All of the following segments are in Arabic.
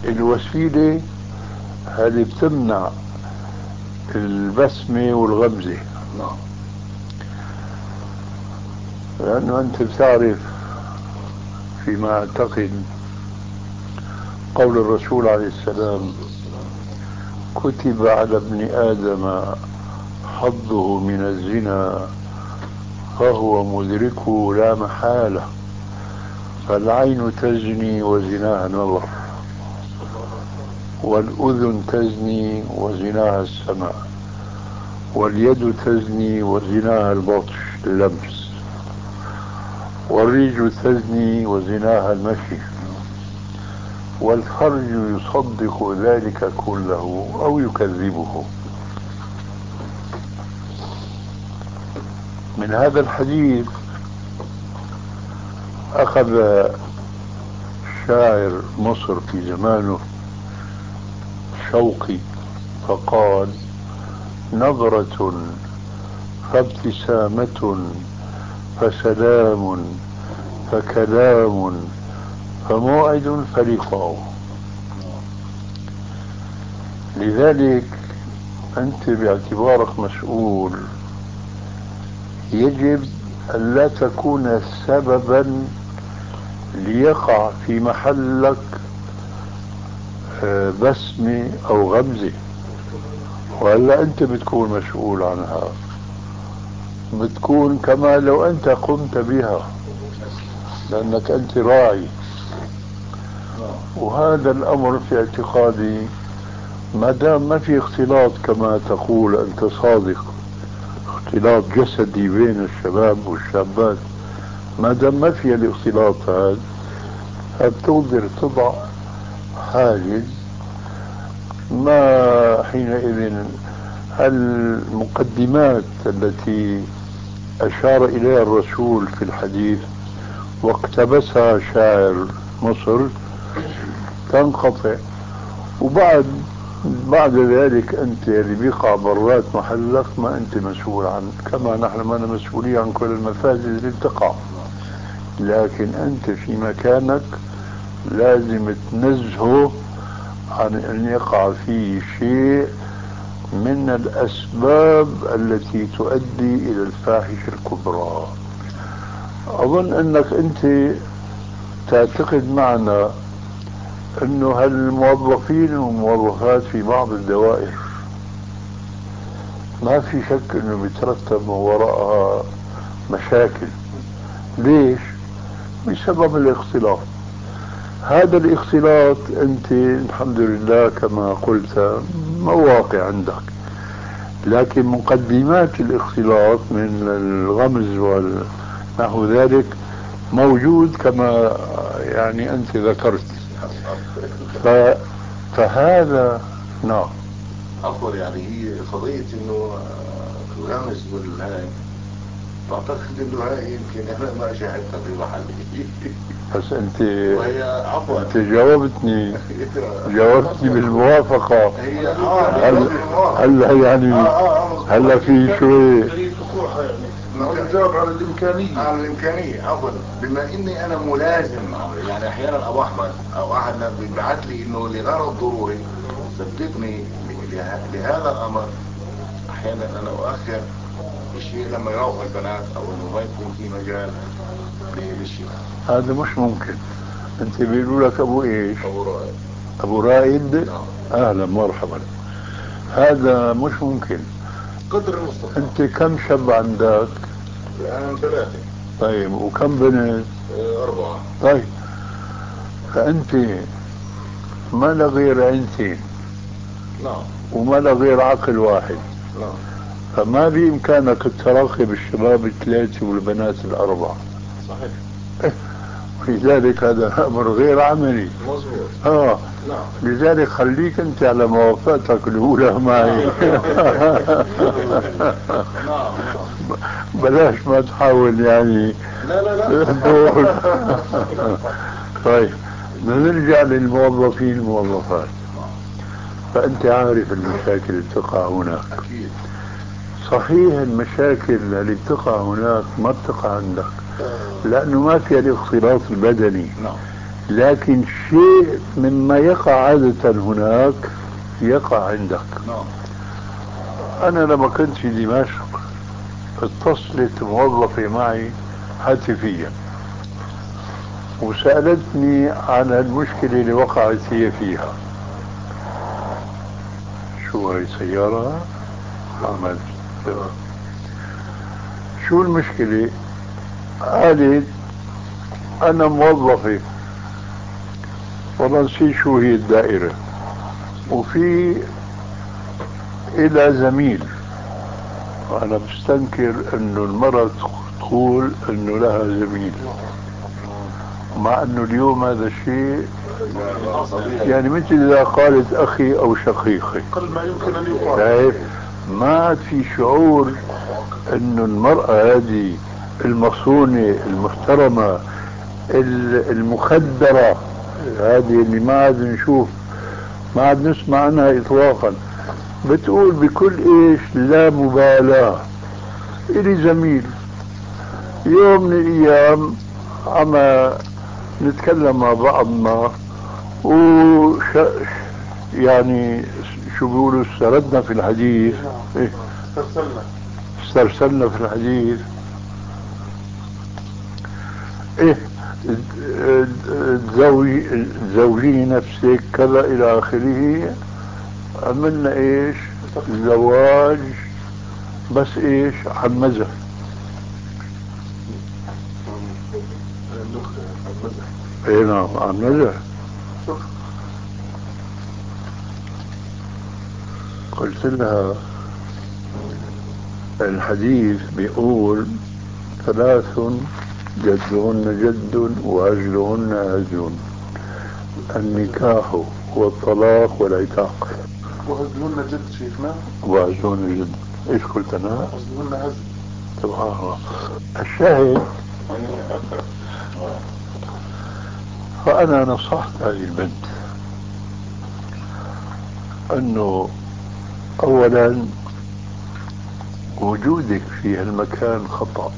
الوسيلة هذه بتمنع البسمة والغمزة. نعم. لأنه أنت بتعرف فيما أعتقد قول الرسول عليه السلام: كتب على ابن آدم حظه من الزنا فهو مدركه لا محالة، فالعين تزني وزناها النظر، والأذن تزني وزناها السمع، واليد تزني وزناها البطش اللمس، والرجل تزني وزناها المشي، والفرج يصدق ذلك كله أو يكذبه. من هذا الحديث أخذ شاعر مصر في زمانه شوقي فقال: نظرة فابتسامة فسلام فكلام فموعد فلقاء. لذلك أنت باعتبارك مسؤول يجب أن لا تكون سببا ليقع في محلك بسمة أو غمزة، وهلا أنت بتكون مسؤول عنها، بتكون كما لو أنت قمت بها لأنك أنت راعي. وهذا الأمر في اعتقادي ما دام ما في اختلاط كما تقول أنت صادق، اختلاط جسدي بين الشباب والشابات، ما دام ما في الاختلاط هذا فبتقدر تضع حاجز. ما حينئذ المقدمات التي أشار إليها الرسول في الحديث واقتبسها شاعر مصر تنقطع، بعد ذلك أنت اللي بيقع برات محلك ما أنت مسؤول عنه، كما نحن ما مسؤولين عن كل المفاسد اللي بتقع، لكن أنت في مكانك لازم تنزهه عن أن يقع فيه شيء من الأسباب التي تؤدي إلى الفاحشة الكبرى. أظن أنك أنت تعتقد معنا أنه هالموظفين والموظفات في بعض الدوائر ما في شك أنه بيترتب وراءها مشاكل. ليش؟ بسبب الاختلاط. هذا الاختلاط أنت الحمد لله كما قلت مواقع عندك، لكن مقدمات الاختلاط من الغمز ونحو ذلك موجود كما يعني أنت ذكرت. فهذا نعم. عفوا، يعني هي قضية انه الغمز والهاي بعتقد انه هاي يمكن انا ما شاهدتها في محلي. بس انت انت جاوبتني بالموافقة. هلا يعني هلا في شوي نجاوب على الامكانية. عفوا، بما اني انا ملازم، يعني احيانا ابو احمد او احد بيبعث لي انه لغرض ضروري صدقني لهذا الامر احيانا انا اؤخر الشيء لما يروح البنات او انه ما يكون في مجال للشيء. هذا مش ممكن. انت بيقولوا لك ابو ايش؟ ابو رائد. ابو رائد؟ نعم. اهلا مرحبا. هذا مش ممكن. قدر المستطاع. انت كم شاب عندك؟ الان 3. طيب وكم بنت؟ 4. طيب فانت ما لا غير عينتين. نعم. وما لا غير عقل واحد. نعم. فما بإمكانك التراخي بالشباب 3 والبنات 4. صحيح. لذلك هذا أمر غير عملي. مظبوط. نعم. لذلك خليك أنت على موافقتك الأولى معي. نعم. بلاش ما تحاول يعني. لا. طيب نرجع للموظفين الموظفات. فأنت عارف المشاكل اللي تقع هناك. أكيد. صحيح المشاكل اللي بتقع هناك ما بتقع عندك لأنه ما فيها الاختلاط البدني. نعم. لكن شيء مما يقع عادة هناك يقع عندك. أنا لما كنت في دمشق اتصلت موظفة معي هاتفيا وسألتني عن المشكلة اللي وقعت هي فيها. شو هي سيارة؟ عملت شو المشكلة؟ قالت أنا موظفة والله نسيت شو هي الدائرة، وفي إلى زميل، وأنا بستنكر إنه المرأة تقول إنه لها زميل، مع إنه اليوم هذا الشيء يعني مثل إذا قالت أخي أو شقيقي أقل ما يمكن أن يقال. ما عاد في شعور إنه المرأة هذه المصونة المحترمة المخدرة هذه اللي ما عاد نشوف، ما عاد نسمع عنها إطلاقا، بتقول بكل إيش لا مبالاة إلي زميل. يوم من الأيام عما نتكلم مع بعضنا يعني شو بيقولوا استردنا في الحديث، استرسلنا في الحديث، تزوجي نفسك كذا الى اخره. عملنا ايش؟ زواج، بس ايش؟ عن مزح. اي نعم عن مزح. قلت لها الحديث بيقول ثلاث جدهن جد وهزلهن هزل: النكاح والطلاق والعتاق. وهزلهن جد شيخنا؟ وهزلهن جد. ايش قلت انا؟ هزلهن هزل. سبحان الله. الشاهد فانا نصحت هذه البنت انه اولا وجودك في هالمكان خطأ،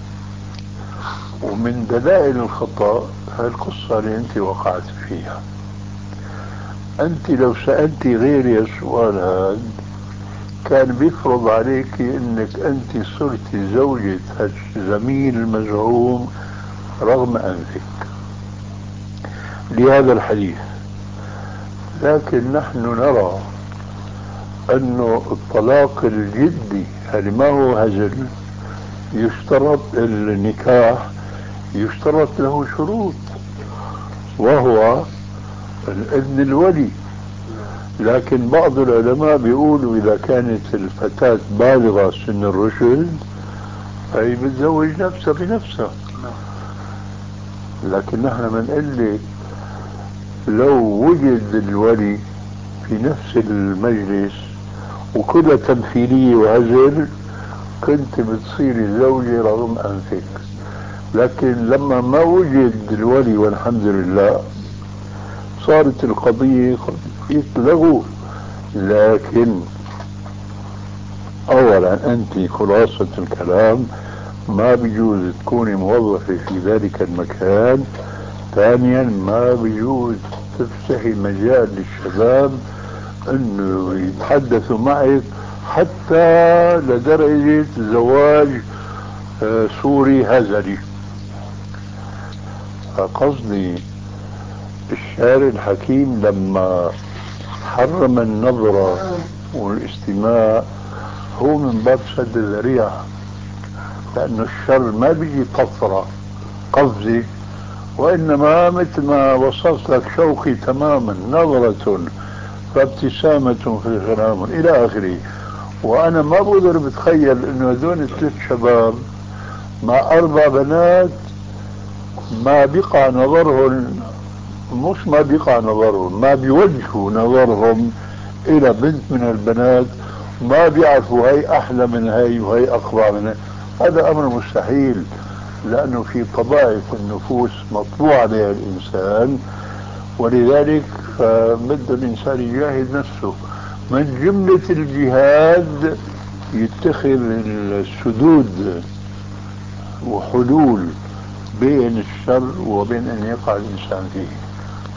ومن دلائل الخطأ هالقصة اللي انت وقعت فيها. انت لو سألتي غيري السؤال هذا كان بيفرض عليك انك انت صرت زوجة هالزميل المزعوم رغم انفك لهذا الحديث. لكن نحن نرى انه الطلاق الجدي هل ما هو هزل، يشترط النكاح، يشترط له شروط وهو الإذن الولي. لكن بعض العلماء بيقولوا إذا كانت الفتاة بالغة سن الرشد فهي بتزوج نفسها بنفسها. لكن نحن بنقول لك لو وجد الولي في نفس المجلس وكلها تمثيلية وهزل كنت بتصيري زوجة رغم أنفك. لكن لما ما وجد الولي والحمد لله صارت القضية قضية لغو. لكن أولا أنت خلاصة الكلام ما بيجوز تكوني موظفة في ذلك المكان. ثانيا ما بيجوز تفتحي مجال للشباب انه يتحدثوا معك حتى لدرجة زواج سوري هزلي. قصدي الشاعر الحكيم لما حرم النظرة والاستماع هو من باب سد الذريعة، لأنه الشر ما بيجي قطرة قفزة، وإنما مثل ما وصفت لك شوقي تماما نظرة فابتسامة في غرام إلى آخره. وأنا ما بقدر بتخيل إنه هذول 3 شباب مع 4 بنات ما بيقع نظرهم، مش ما بيقع نظرهم، ما بيوجهوا نظرهم إلى بنت من البنات ما بيعرفوا هي أحلى من هي وهي أقوى من هي. هذا أمر مستحيل، لأنه في طبائع النفوس مطبوع عليها الإنسان، ولذلك فبد الإنسان يجاهد نفسه. من جملة الجهاد يتخذ السدود وحلول بين الشر وبين أن يقع الإنسان فيه.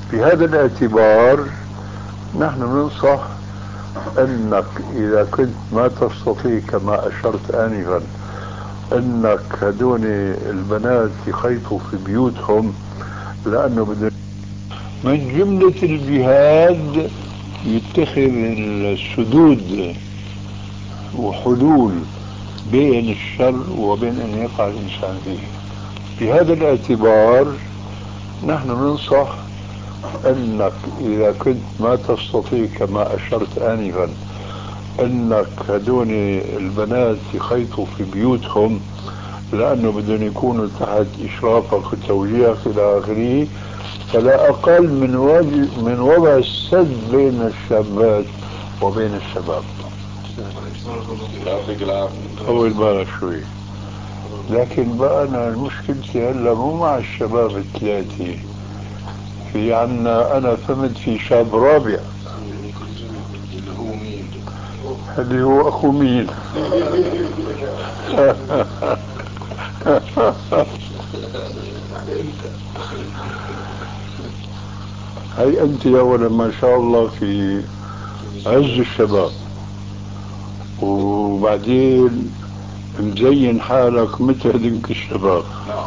بهذا الاعتبار نحن ننصح أنك إذا كنت ما تستطيع كما أشرت آنفا أنك هدول البنات يخيطوا في بيوتهم، لأنه من جملة الجهاد يتخذ السدود وحلول بين الشر وبين أن يقع الإنسان فيه. بهذا الاعتبار نحن ننصح أنك إذا كنت ما تستطيع كما أشرت آنفا أنك هدول البنات يخيطوا في بيوتهم، لأنه بدهم يكونوا تحت إشرافك وتوجيهك إلى آخره، فلا أقل من وضع السد بين الشابات وبين الشباب. يعطيك العافية. طول بالك شوي. لكن بقى أنا مشكلتي هلا مو مع الشباب الثلاثة، في عنا أنا فهمت في شاب رابع اللي هو مين؟ اللي هو أخو مين. هي أنت أولا ما شاء الله في عز الشباب، وبعدين مزين حالك مثل هذيك الشباب.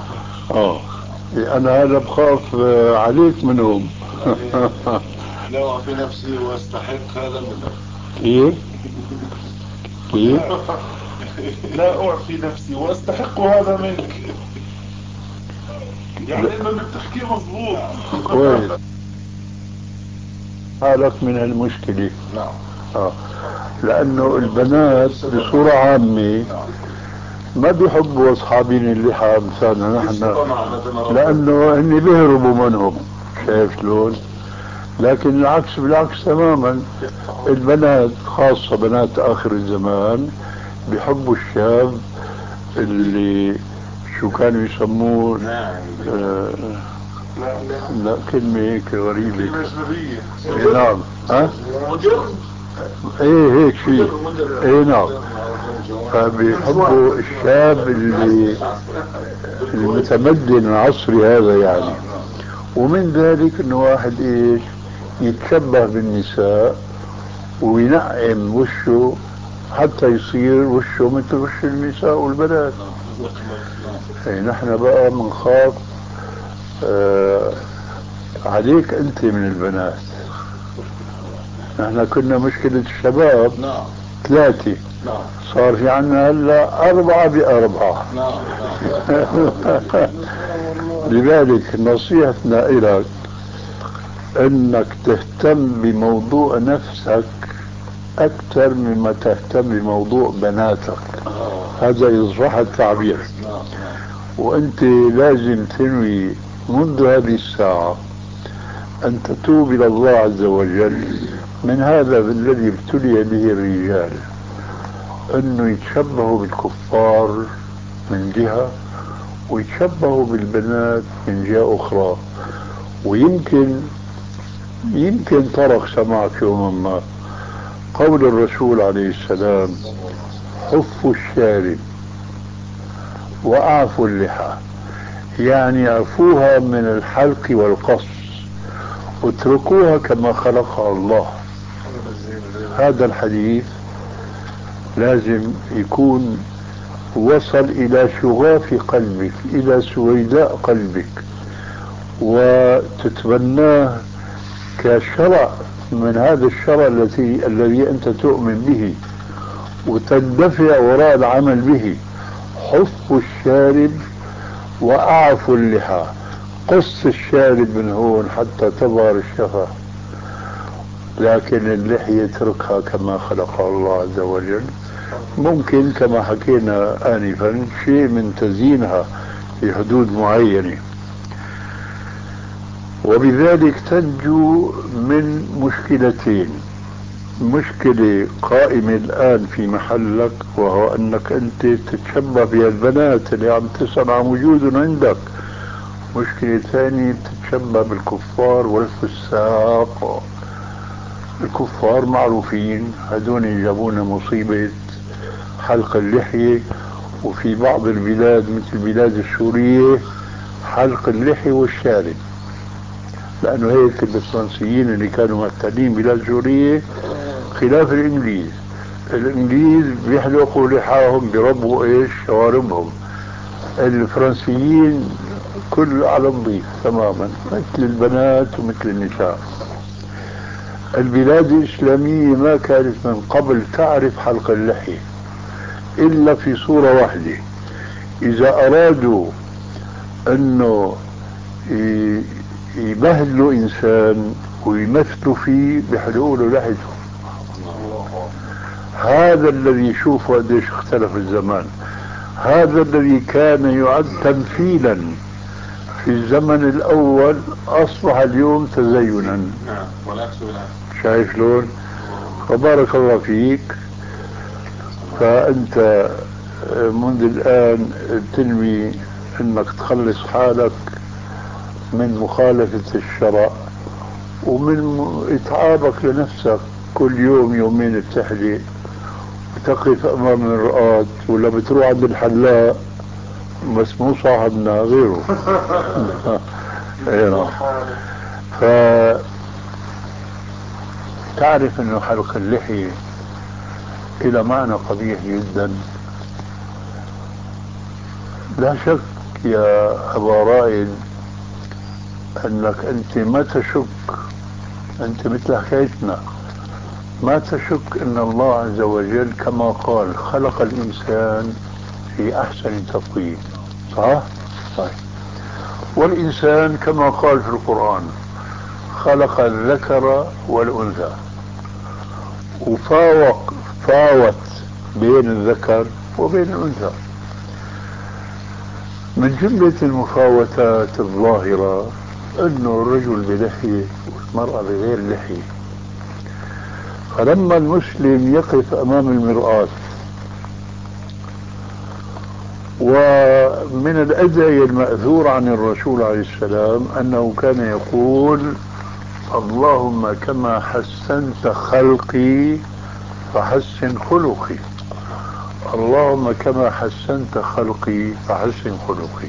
أنا هذا بخاف عليك منهم. لا أعطي نفسي وأستحق هذا منك. كيف؟ كيف؟ لا أعطي نفسي وأستحق هذا منك، يعني إنه اللي بتحكيه مضبوط. كويس. حالك من المشكلة. نعم. لأنه البنات بصورة عامة ما بيحبوا أصحابين اللحى أمثالنا نحن، لأنه هن بيهربوا منهم. شايف شلون؟ لكن العكس بالعكس تماما، البنات خاصة بنات آخر الزمان بيحبوا الشاب اللي شو كانوا يسموه لا كلمة هيك غريبة، كلمة أجنبية. نعم. ها؟ ايه هيك شيء. ايه نعم. فبيحبوا الشاب اللي المتمدن العصري هذا يعني. ومن ذلك انه واحد ايش يتشبه بالنساء وينعم وشه حتى يصير وشه مثل وش النساء والبنات. نحن بقى بنخاف عليك انت من البنات. نحن كنا مشكلة الشباب 3، صار في عنا هلا 4 ب4. لذلك نصيحتنا إليك انك تهتم بموضوع نفسك اكثر مما تهتم بموضوع بناتك. هذا يصبح التعبير. وانت لازم تنوي منذ هذه الساعة ان تتوب الى الله عز وجل من هذا الذي ابتلي به الرجال، انه يتشبهوا بالكفار من جهة ويتشبهوا بالبنات من جهة اخرى. ويمكن طرق سمعت يوما ما قول الرسول عليه السلام: حفوا الشارب وأعفوا اللحى، يعني عفوها من الحلق والقص واتركوها كما خلقها الله. هذا الحديث لازم يكون وصل إلى شغاف قلبك، إلى سويداء قلبك، وتتبناه كشرع من هذا الشرع الذي أنت تؤمن به وتندفع وراء العمل به. حفوا الشارب وأعفوا اللحى، قص الشارب من هون حتى تظهر الشفة، لكن اللحية اتركها كما خلقها الله عز وجل. ممكن كما حكينا آنفا شيء من تزيينها في حدود معينة، وبذلك تنجو من مشكلتين: مشكلة قائمة الآن في محلك وهو أنك أنت تتشبه بالبنات اللي عم تسأل عن وجودهم عندك. مشكلة ثانية تتشبه بالكفار والفساق. الكفار معروفين، هدول جابونا مصيبة حلق اللحية، وفي بعض البلاد مثل البلاد السورية حلق اللحية والشارب. لأنه هيك الفرنسيين اللي كانوا محتلين بلاد سورية خلاف الإنجليز. الإنجليز بيحلقوا لحاهم بربوا إيش شواربهم، الفرنسيين كل على نظيف تماما مثل البنات ومثل النساء. البلاد الإسلامية ما كانت من قبل تعرف حلق اللحية إلا في صورة واحدة، إذا أرادوا أنه يبهدلوا إنسان ويمثلوا فيه بيحلقوا له لحيته. هذا الذي يشوف قديش اختلف الزمان، هذا الذي كان يعد تمثيلا في الزمن الأول أصبح اليوم تزينا. شايف لون؟ وبارك الله فيك. فأنت منذ الآن تنوي أنك تخلص حالك من مخالفة الشرع ومن إتعابك لنفسك. كل يوم يومين بتحلق وتقف أمام المرآة، ولا بتروح عند الحلاق بس مو صاحبنا غيره. فتعرف أنه حلق اللحية إلى معنى قبيح جدا. لا شك يا أبا رائد أنك أنت ما تشك، أنت مثل حكايتنا ما تشك أن الله عز وجل كما قال خلق الإنسان في أحسن تقويم، صح؟ صحيح. والإنسان كما قال في القرآن خلق الذكر والأنثى، فاوت بين الذكر وبين الأنثى. من جملة المفاوتات الظاهرة أنه الرجل بلحية والمرأة بغير لحية. فلما المسلم يقف أمام المرآة، ومن الأدعية المأثور عن الرسول عليه السلام أنه كان يقول اللهم كما حسنت خلقي فحسن خلقي، اللهم كما حسنت خلقي فحسن خلقي.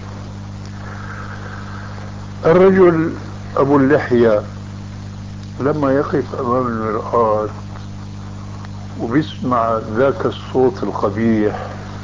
الرجل أبو اللحية لما يقف أمام المرآة وبيسمع ذاك الصوت القبيح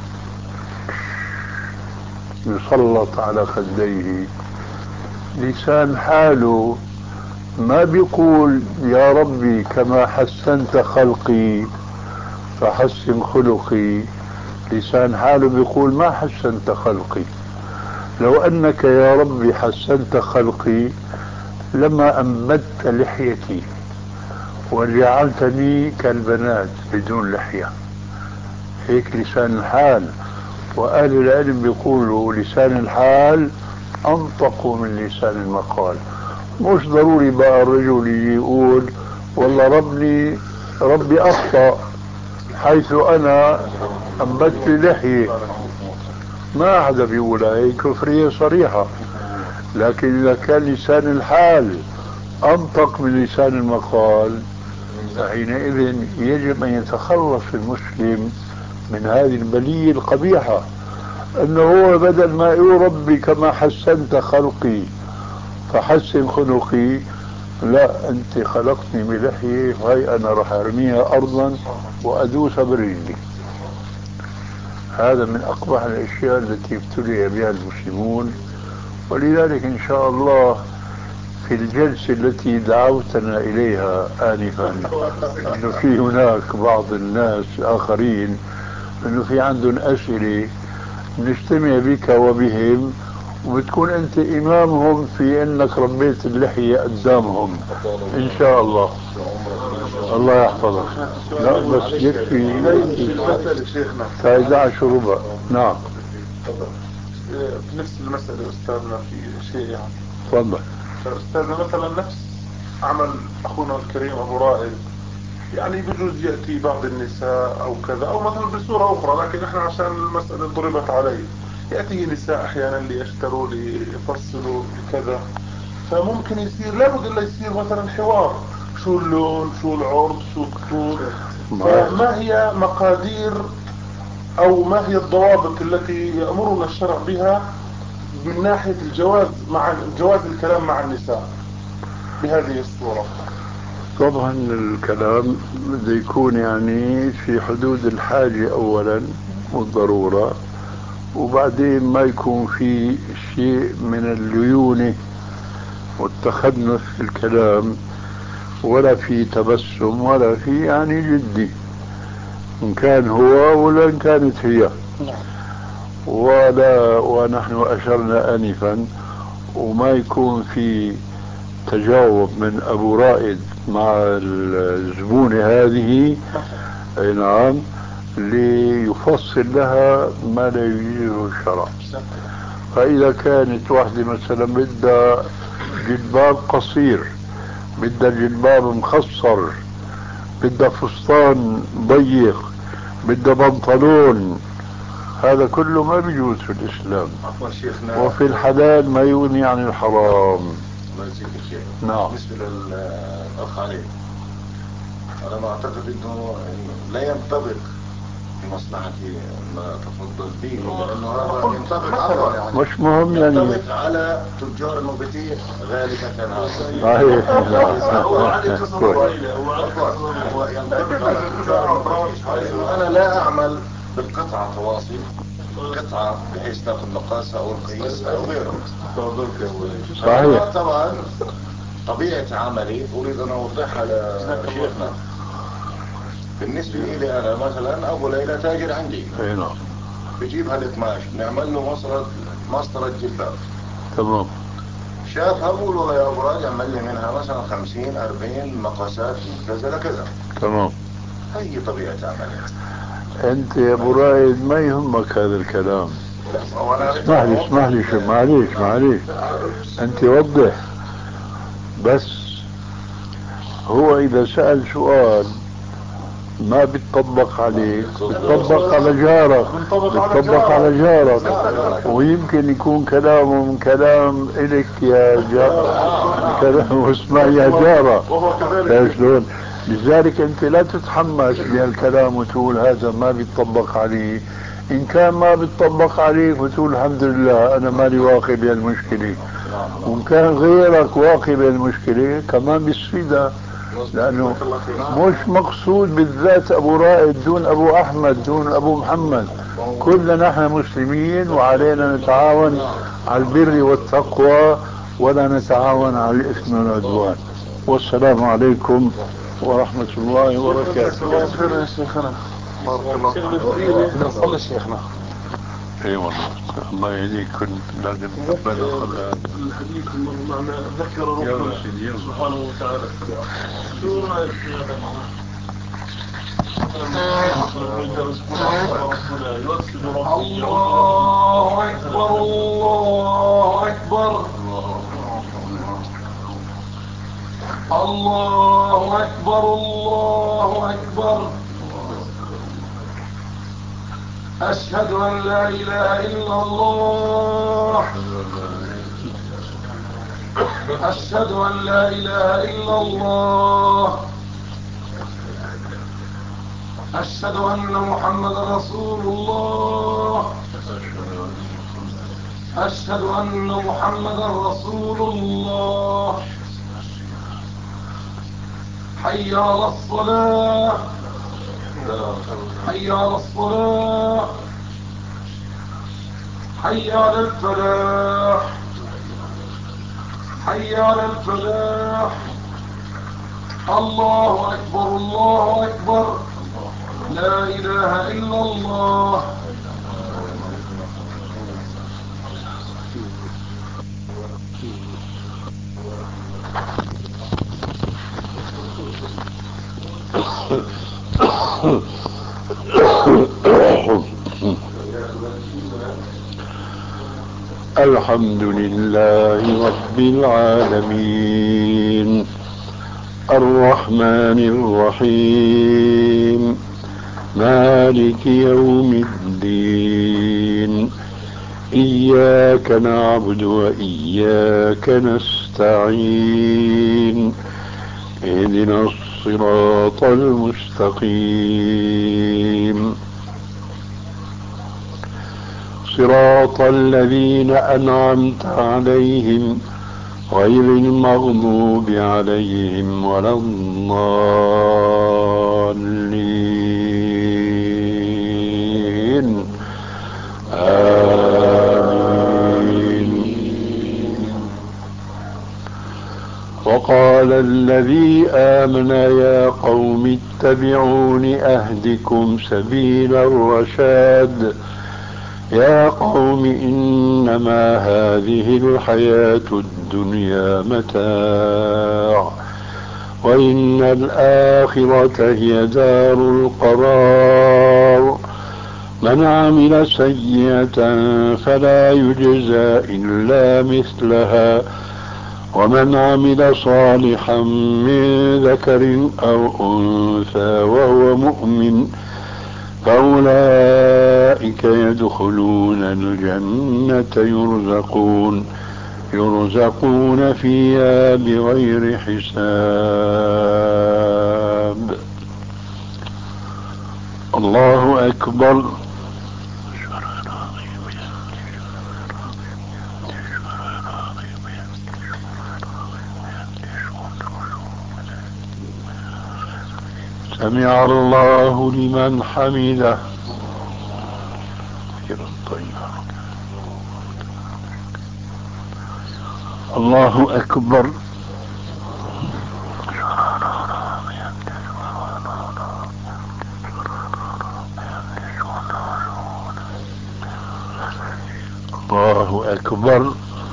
يسلط على خديه، لسان حاله ما بيقول يا ربي كما حسنت خلقي فحسن خلقي، لسان حاله بيقول ما حسنت خلقي، لو أنك يا ربي حسنت خلقي لما أنبت لحيتي وجعلتني كالبنات بدون لحية. هيك لسان الحال. وأهل العلم بيقولوا لسان الحال أنطق من لسان المقال. مش ضروري بقى الرجل يقول والله ربي أخطأ حيث أنا أنبت لحية، ما حدا بيقول هي كفرية صريحة. لكن إذا كان لسان الحال أنطق من لسان المقال فحينئذ يجب أن يتخلص المسلم من هذه البلية القبيحة، أنه هو بدل ما يقول ربي كما حسنت خلقي فحسن خلقي، لا أنت خلقتني بلحية وهي أنا رح أرميها أرضا وأدوس برجلي. هذا من أقبح الأشياء التي ابتلي بها المسلمون. ولذلك إن شاء الله في الجلسة التي دعوتنا إليها آنفا أنه في هناك بعض الناس آخرين أنه في عندهم أسئلة نجتمع بك وبهم، وبتكون أنت إمامهم في أنك ربيت اللحية قدامهم إن شاء الله. الله يحفظك. لا بس يكفي 11 وربع. نعم بنفس المسألة أستاذنا في شيء يعني. تفضل. أستاذنا مثلا نفس عمل أخونا الكريم أبو رائد، يعني بجوز يأتي بعض النساء أو كذا أو مثلا بصورة أخرى، لكن إحنا عشان المسألة ضربت علي يأتي نساء أحيانا ليشتروا ليفصلوا لكذا، فممكن يصير لابد إلا يصير مثلا حوار شو اللون شو العرض شو الطول، فما هي مقادير أو ما هي الضوابط التي يأمرنا الشرع بها من ناحية الجواز مع جواز الكلام مع النساء؟ بهذه الصورة؟ طبعا الكلام بده يكون يعني في حدود الحاجة أولا والضرورة، وبعدين ما يكون في شيء من الليونة والتخنث في الكلام، ولا في تبسم، ولا في يعني جدي، إن كان هو ولا إن كانت هي. ولا ونحن أشرنا آنفا، وما يكون في تجاوب من أبو رائد مع الزبونة هذه، أي نعم، ليفصل لها ما لا يجيزه الشرع. فإذا كانت واحدة مثلا بدها جلباب قصير، بدها جلباب مخصر، بدها فستان ضيق، بدها بنطلون، هذا كله ما بيجوز في الإسلام. وفي الحلال ما يغني عن الحرام. نعم. بالنسبة للأخ علي، أنا ما أعتقد أنه لا ينطبق في مصلحتي ما تفضل به، لأنه هذا ينطبق على مش مهم يعني ينطبق على تجار المبيتين غالبا. صحيح. هو ينطبق على تجار المبيتين. أنا لا أعمل بالقطعة تواصل، قطعة بحيث تاخذ مقاسها أو القياسها أو غيره. صحيح. طبعا طبيعة عملي أريد أن أوضحها لشيخنا. بالنسبة لي أنا مثلا أبو ليلى تاجر عندي، بجيب هال12 بنعمل له مسطرة جلباب. تمام. شافها بقول والله يا أبو راجع اعمل لي منها مثلا 50 40 مقاسات كذا لكذا. تمام. هي طبيعة عملي. أنت يا أبو رائد ما يهمك هذا الكلام. اسمح لي معليش أنت وضح. بس هو إذا سأل سؤال ما بيتطبق عليك، بيتطبق على جارك، بيتطبق على جارك، ويمكن يكون كلامه من كلام إلك يا جار، كلامه اسمع يا جارة. شلون؟ لذلك أنت لا تتحمس بهالكلام وتقول هذا ما بيتطبق عليه. إن كان ما بيتطبق عليك وتقول الحمد لله أنا مالي واقي بهالمشكلة، وإن كان غيرك واقي بهالمشكلة كمان بيستفيدها، لأنه مش مقصود بالذات أبو رائد دون أبو أحمد دون أبو محمد، كلنا نحن مسلمين وعلينا نتعاون على البر والتقوى ولا نتعاون على الإثم والعدوان. والسلام عليكم ورحمة الله وبركاته. نصلي شيخنا. اي والله الله يهديك، كنت لازم تقبل الحديث معنى ذكر ربنا سبحانه وتعالى. الله أكبر الله أكبر الله أكبر الله أكبر. أشهد أن لا إله إلا الله. أشهد أن لا إله إلا الله. أشهد أن محمد رسول الله. أشهد أن محمد رسول الله. حي على الصلاة. حي على الصلاة. حي على الفلاح. حي على الفلاح. الله أكبر الله أكبر. لا إله إلا الله. الحمد لله رب العالمين الرحمن الرحيم مالك يوم الدين إياك نعبد وإياك نستعين اهدنا الصراط المستقيم صراط الذين أنعمت عليهم غير المغضوب عليهم ولا الضالين آمين. وقال الذي آمن يا قوم اتبعون أهدكم سبيل الرشاد يا قوم إنما هذه الحياة الدنيا متاع وإن الآخرة هي دار القرار من عمل سيئة فلا يجزى إلا مثلها ومن عمل صالحا من ذكر أو أنثى وهو مؤمن فأولئك يدخلون الجنة يرزقون فيها بغير حساب. الله أكبر. سمع الله لمن حمده. الله أكبر. الله أكبر.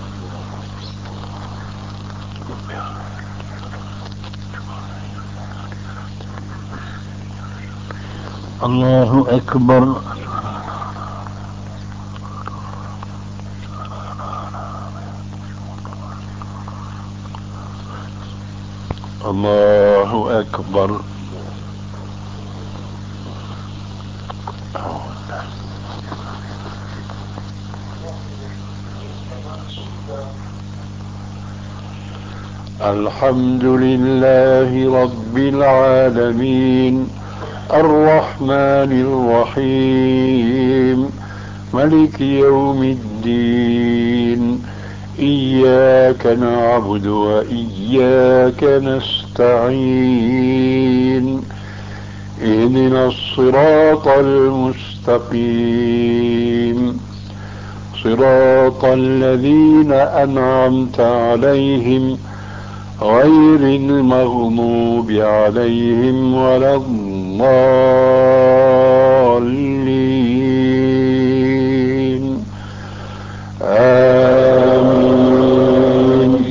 الله أكبر. الله أكبر. الحمد لله رب العالمين الرحمن الرحيم ملك يوم الدين إياك نعبد وإياك نستعين اهدنا الصراط المستقيم صراط الذين أنعمت عليهم غير المغضوب عليهم ولا الضالين آمين.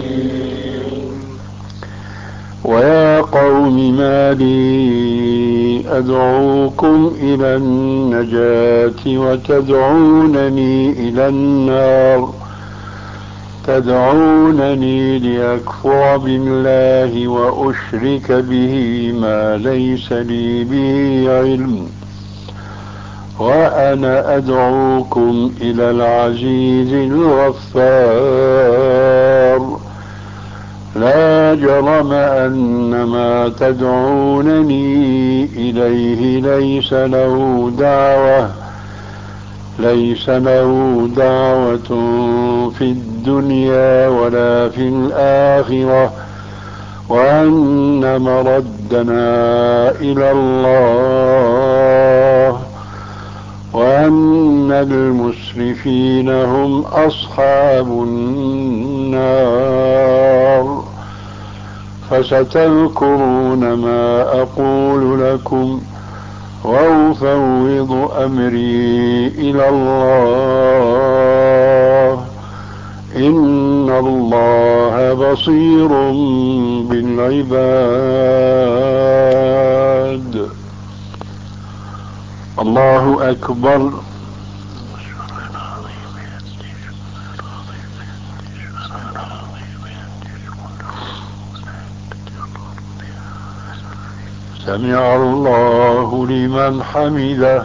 ويا قوم ما لي أدعوكم إلى النجاة وتدعونني إلى النار تدعونني لأكفر بالله وأشرك به ما ليس لي به علم وأنا أدعوكم إلى العزيز الغفار لا جرم أن ما تدعونني إليه ليس له دعوة في الدنيا ولا في الآخرة وأن مردنا إلى الله وأن المسرفين هم أصحاب النار فستذكرون ما أقول لكم وأفوض أمري إلى الله إن الله بصير بالعباد. الله أكبر. سمع الله لمن حمده.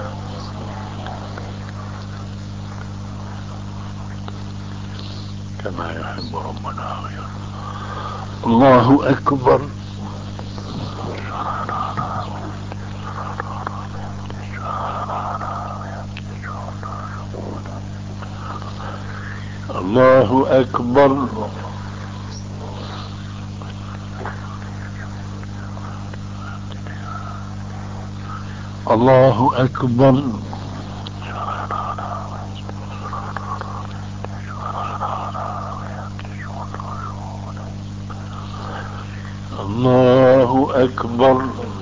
كما يحب ربنا ويرضى. الله أكبر. الله أكبر. الله أكبر. الله أكبر.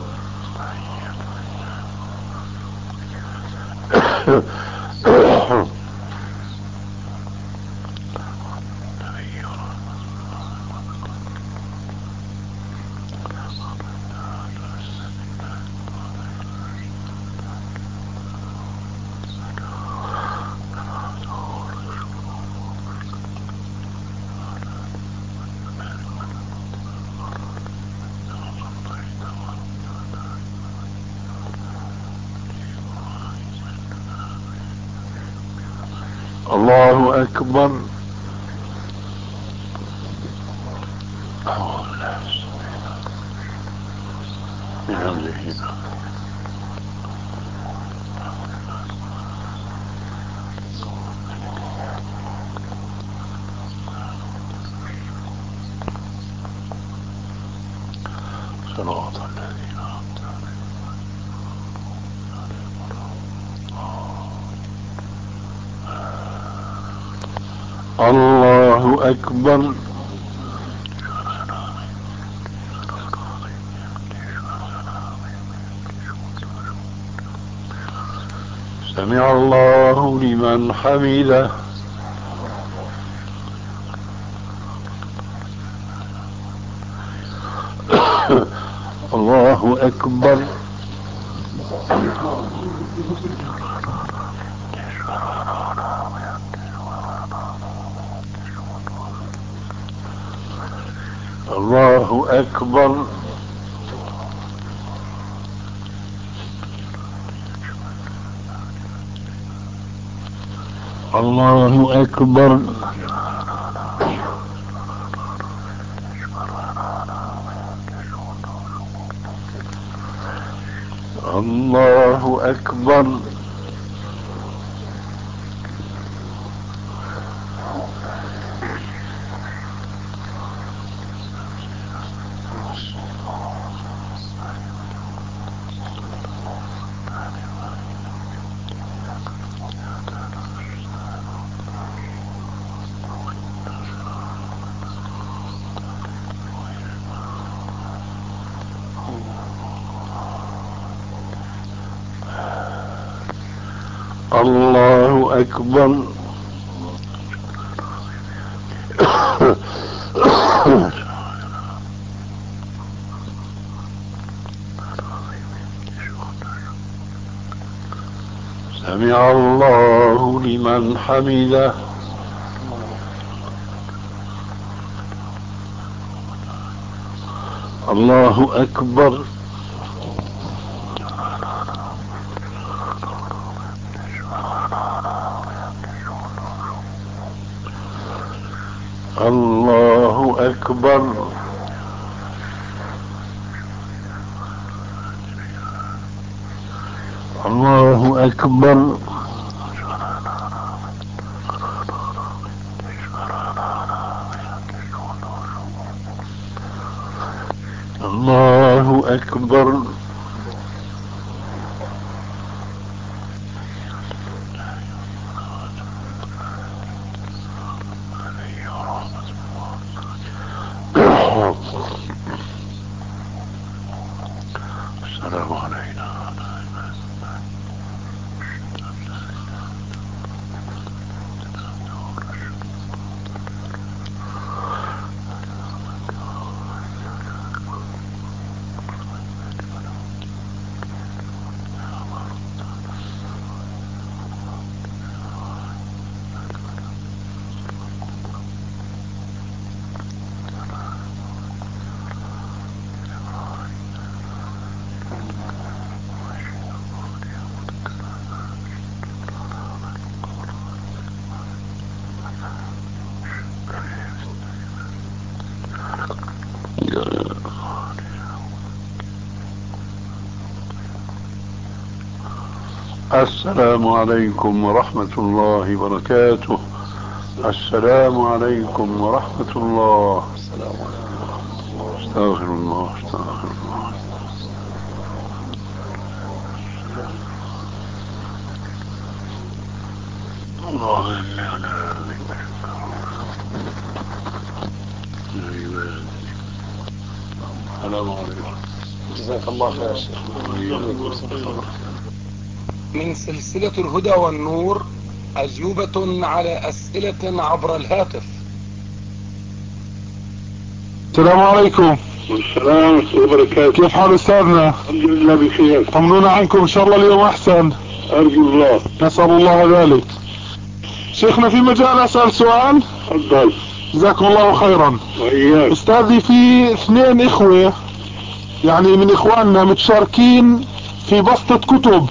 الله أكبر. من أمره. صراط الذين أنعمت عليهم. الله أكبر. سمع الله لمن حمده. الله أكبر. الله أكبر. الله أكبر. الله أكبر. الله أكبر. سمع الله لمن حمده. الله أكبر. الله أكبر. الله أكبر. الله أكبر. السلام علينا. السلام عليكم ورحمة الله وبركاته. السلام عليكم ورحمة الله. استغفر الله استغفر الله. جزاك الله خير يا شيخ. من سلسلة الهدى والنور أجوبة على أسئلة عبر الهاتف. السلام عليكم. والسلام ورحمة الله وبركاته. كيف حال أستاذنا؟ الحمد لله بخير. طمنونا عنكم إن شاء الله اليوم أحسن. أرجو الله. نسأل الله ذلك. شيخنا في مجال أسأل سؤال؟ تفضل. جزاكم الله خيرا. وإياك. أستاذي في 2 إخوة يعني من إخواننا متشاركين في بسطة كتب.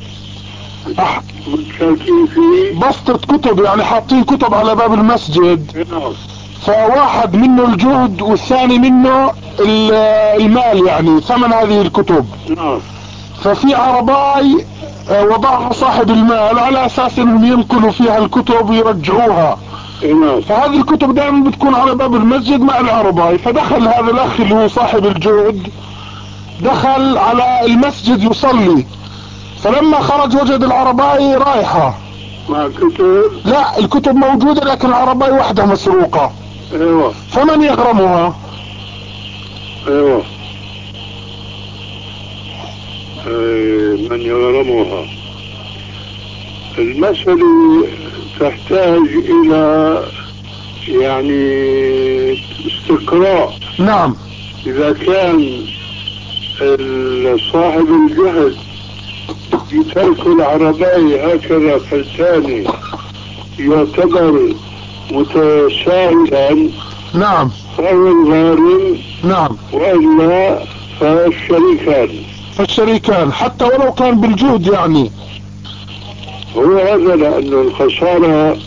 متشاركين في بسطة كتب يعني حاطين كتب على باب المسجد. نعم. فواحد منه الجهد والثاني منه المال يعني ثمن هذه الكتب. نعم. ففي عرباي وضعها صاحب المال على اساس انهم ينقلوا فيها الكتب ويرجعوها. نعم. فهذه الكتب دائما بتكون على باب المسجد مع العرباي. فدخل هذا الاخ اللي هو صاحب الجهد دخل على المسجد يصلي. فلما خرج وجد العرباي رايحة مع كتب. لا الكتب موجودة لكن العرباي وحدها مسروقة. ايوه. فمن يغرمها؟ ايوه. من يغرمها؟ المسألة تحتاج الى يعني استقراء. نعم. اذا كان صاحب الجهد يترك العرباء هكذا فلتاني يعتبر متساهلا. نعم. فهو الغارم. نعم. وإلا فالشريكان حتى ولو كان بالجهد يعني. هو هذا لأن الخسارة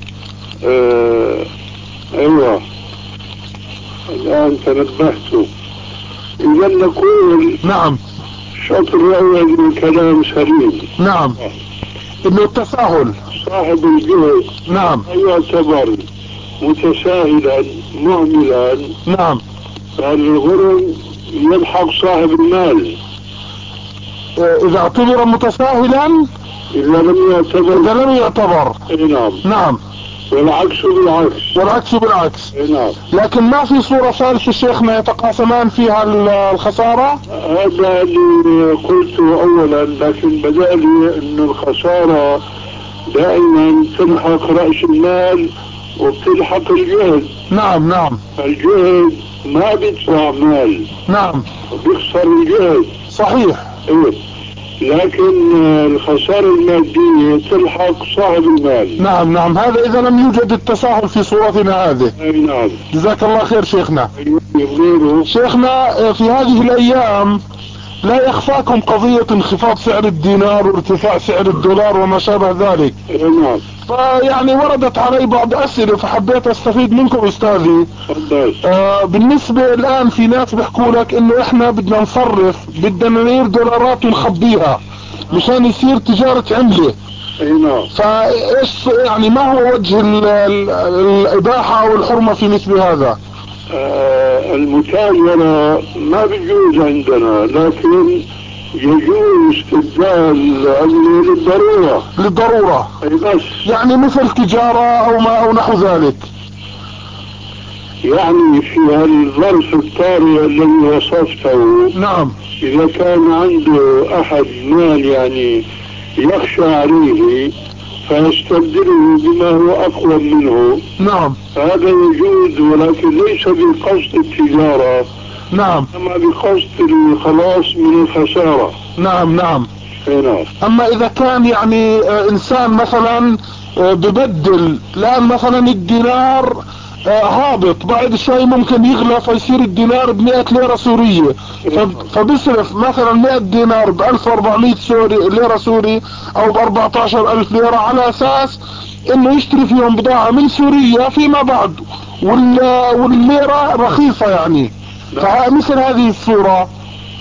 ايوه الآن تنبهت. إذا نقول نعم الشطر الأول من كلام سليم. نعم انه التساهل صاحب الجهد نعم يعتبر متساهلا مهملا. نعم. فالغرم يلحق صاحب المال اذا اعتبر متساهلا. اذا لم يعتبر. نعم. نعم. والعكس بالعكس. نعم. لكن ما في صورة ثالثة شيخنا يتقاسمان فيها الخسارة؟ هذا اللي قلته اولا، لكن بدأ لي ان الخسارة دائما تلحق رأس المال وبتلحق الجهد. نعم. الجهد ما بيدفع مال. نعم. وبيخسر الجهد. صحيح. ايه. لكن الخسارة المادية تلحق صاحب المال. نعم. هذا اذا لم يوجد التساهل في صورتنا هذه. نعم. جزاك الله خير شيخنا. أيوة. شيخنا في هذه الايام لا يخفاكم قضية انخفاض سعر الدينار وارتفاع سعر الدولار وما شابه ذلك. نعم. فيعني وردت علي بعض اسئلة فحبيت استفيد منكم استاذي. بالنسبة الان في ناس بيحكوا لك انه احنا بدنا نصرف بدنا دولارات ونخبيها مشان يصير تجارة عملة. نعم. فايش يعني ما هو وجه الاباحة او الحرمة في مثل هذا؟ المتاجرة ما بيجوز عندنا، لكن يجوز استبدال العملة للضرورة. بس يعني مثل تجارة او نحو ذلك. يعني في الظرف الطارئ الذي وصفته. نعم. اذا كان عنده احد مال يعني يخشى عليه فيستبدله بما هو اقوى منه. نعم. هذا يجوز، ولكن ليس بقصد التجارة. نعم. اما بقصد الخلاص من الخسارة. نعم. نعم. اما اذا كان يعني انسان مثلا ببدل الان مثلا الدينار هابط بعد شوي ممكن يغلى فيصير الدينار ب100 ليرة سورية. فبيصرف مثلا 100 دينار ب1400 ليرة سوري او ب14000 ليرة على اساس انه يشتري فيهم بضاعة من سوريا فيما بعد والليرة رخيصة يعني. فمثل هذه الصورة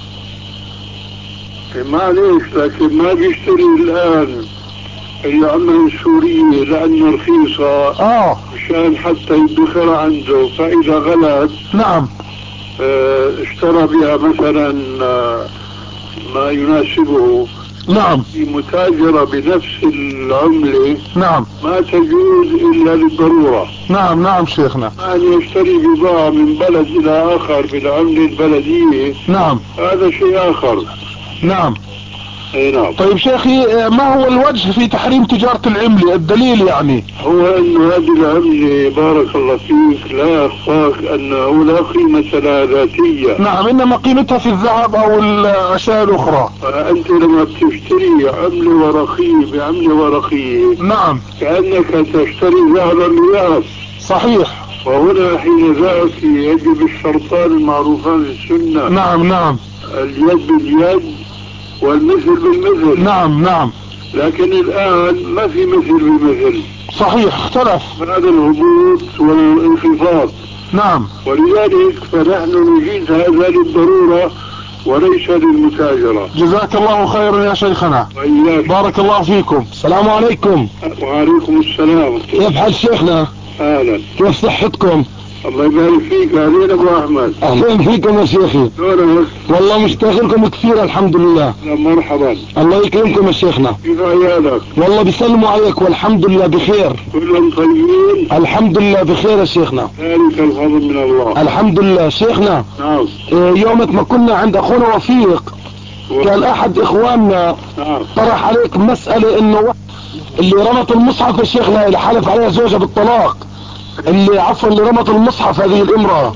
معليش، لكن ما بيشتري الان العملة السورية لأنها رخيصة مشان حتى يدخر عنده، فإذا غلت نعم اشترى بها مثلا ما يناسبه نعم. في متاجرة بنفس العملة نعم. ما تجوز إلا للضرورة. نعم نعم شيخنا. أن يشتري بضاعة من بلد إلى آخر بالعملة البلدية. نعم. هذا شيء آخر. نعم. اي نعم. طيب شيخي، ما هو الوجه في تحريم تجارة العملة؟ الدليل يعني؟ هو انه هذه العملة بارك الله فيك لا يخفاك انه لا قيمة لها ذاتية. نعم، انما قيمتها في الذهب او الاشياء الاخرى. فانت لما بتشتري عملة ورقية بعملة ورقية نعم كأنك تشتري ذهبا بذهب. صحيح. وهنا حين ذاك يجب الشرطان المعروفان في السنة. نعم نعم. اليد باليد والمثل بالمثل. نعم نعم. لكن الآن ما في مثل بالمثل. صحيح، اختلف. هذا الهبوط والانخفاض. نعم. ولذلك فنحن نجيز هذا للضرورة وليس للمتاجرة. جزاك الله خيرا يا شيخنا. وإياك. بارك الله فيكم. السلام عليكم. وعليكم السلام. كيف حال شيخنا؟ أهلا. كيف صحتكم؟ الله يبارك فيك. أهلين أبو أحمد. اهلا فيكم يا شيخي. شلونك؟ والله مشتاق لكم كثير الحمد لله. مرحبا. الله يكرمكم يا شيخنا. كيف عيالك؟ والله بيسلموا عليك والحمد لله بخير. كلهم طيبين؟ الحمد لله بخير يا شيخنا. ذلك الفضل من الله. الحمد لله. شيخنا، نعم. يومك ما كنا عند اخونا وفيق كان احد اخواننا طرح عليك مسألة انه اللي رمت المصحف يا شيخنا اللي حلف عليها زوجها بالطلاق، اللي عفوا اللي رمت المصحف هذه الامرأة.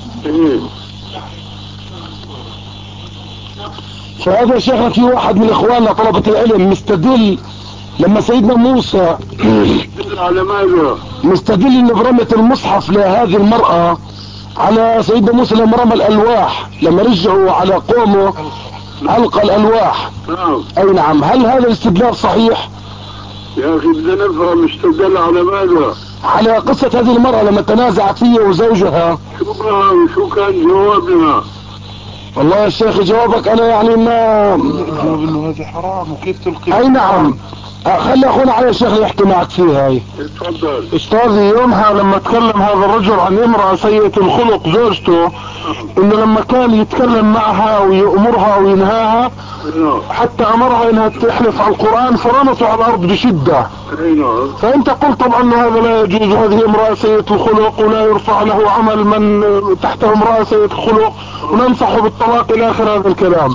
فهذا يا شيخنا في واحد من اخواننا طلبة العلم مستدل لما سيدنا موسى على ماذا؟ مستدل انه برمت المصحف لهذه المرأة على سيدنا موسى لما رمى الالواح، لما رجعوا على قومه ألقى الألواح. نعم. أي نعم. هل هذا الاستدلال صحيح؟ يا أخي بدنا نفهم استدل على ماذا؟ على قصة هذه المرأة لما تنازعت هي وزوجها. شو كان جوابنا؟ والله يا شيخ جوابك أنا يعني ما جواب إنه هذا حرام وكيف تلقي. أي نعم. خلي أخونا علي الشيخ يحكي معك فيها. هاي اتفضل. أستاذي يومها لما تكلم هذا الرجل عن امرأة سيئة الخلق زوجته، إنه لما كان يتكلم معها ويأمرها وينهاها حتى أمرها إنها تحلف على القرآن فرمته على الأرض بشدة. فأنت قلت طبعا أنه هذا لا يجوز، هذه امرأة سيئة الخلق ولا يرفع له عمل من تحته امرأة سيئة الخلق وننصحه بالطلاق إلى آخر هذا الكلام.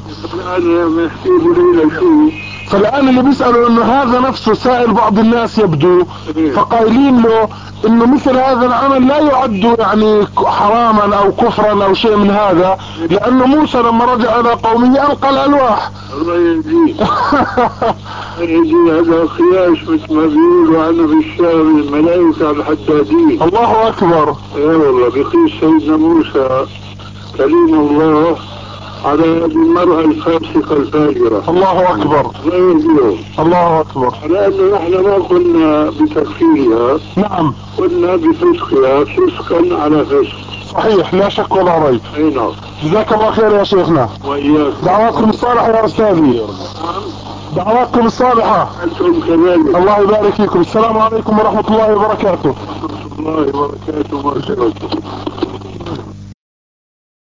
فالآن اللي بيسألوا انه هذا نفسه سائل بعض الناس يبدو، فقايلين له انه مثل هذا العمل لا يعد يعني حراما او كفرا او شيء من هذا، لانه موسى لما رجع الى قومه القى الالواح. الله يهديك. يهدي هذا قياس مثل ما بيقولوا عنه في الشام الملائكة الحدادين. الله اكبر. اي والله بقيس سيدنا موسى كليم الله على المرأة الفاسقة الفاجرة. الله اكبر. الله اكبر. لأنه نحن ما قلنا بتكفيرها. نعم. قلنا بفسقها فسقا على فسق. صحيح لا شك ولا ريب. اي نعم. جزاك الله خير يا شيخنا. وإياك. دعواتكم الصالحة يا أستاذي. دعواتكم الصالحة. أنتم كذلك. الله يبارك فيكم. السلام عليكم ورحمة الله وبركاته. ورحمة الله وبركاته.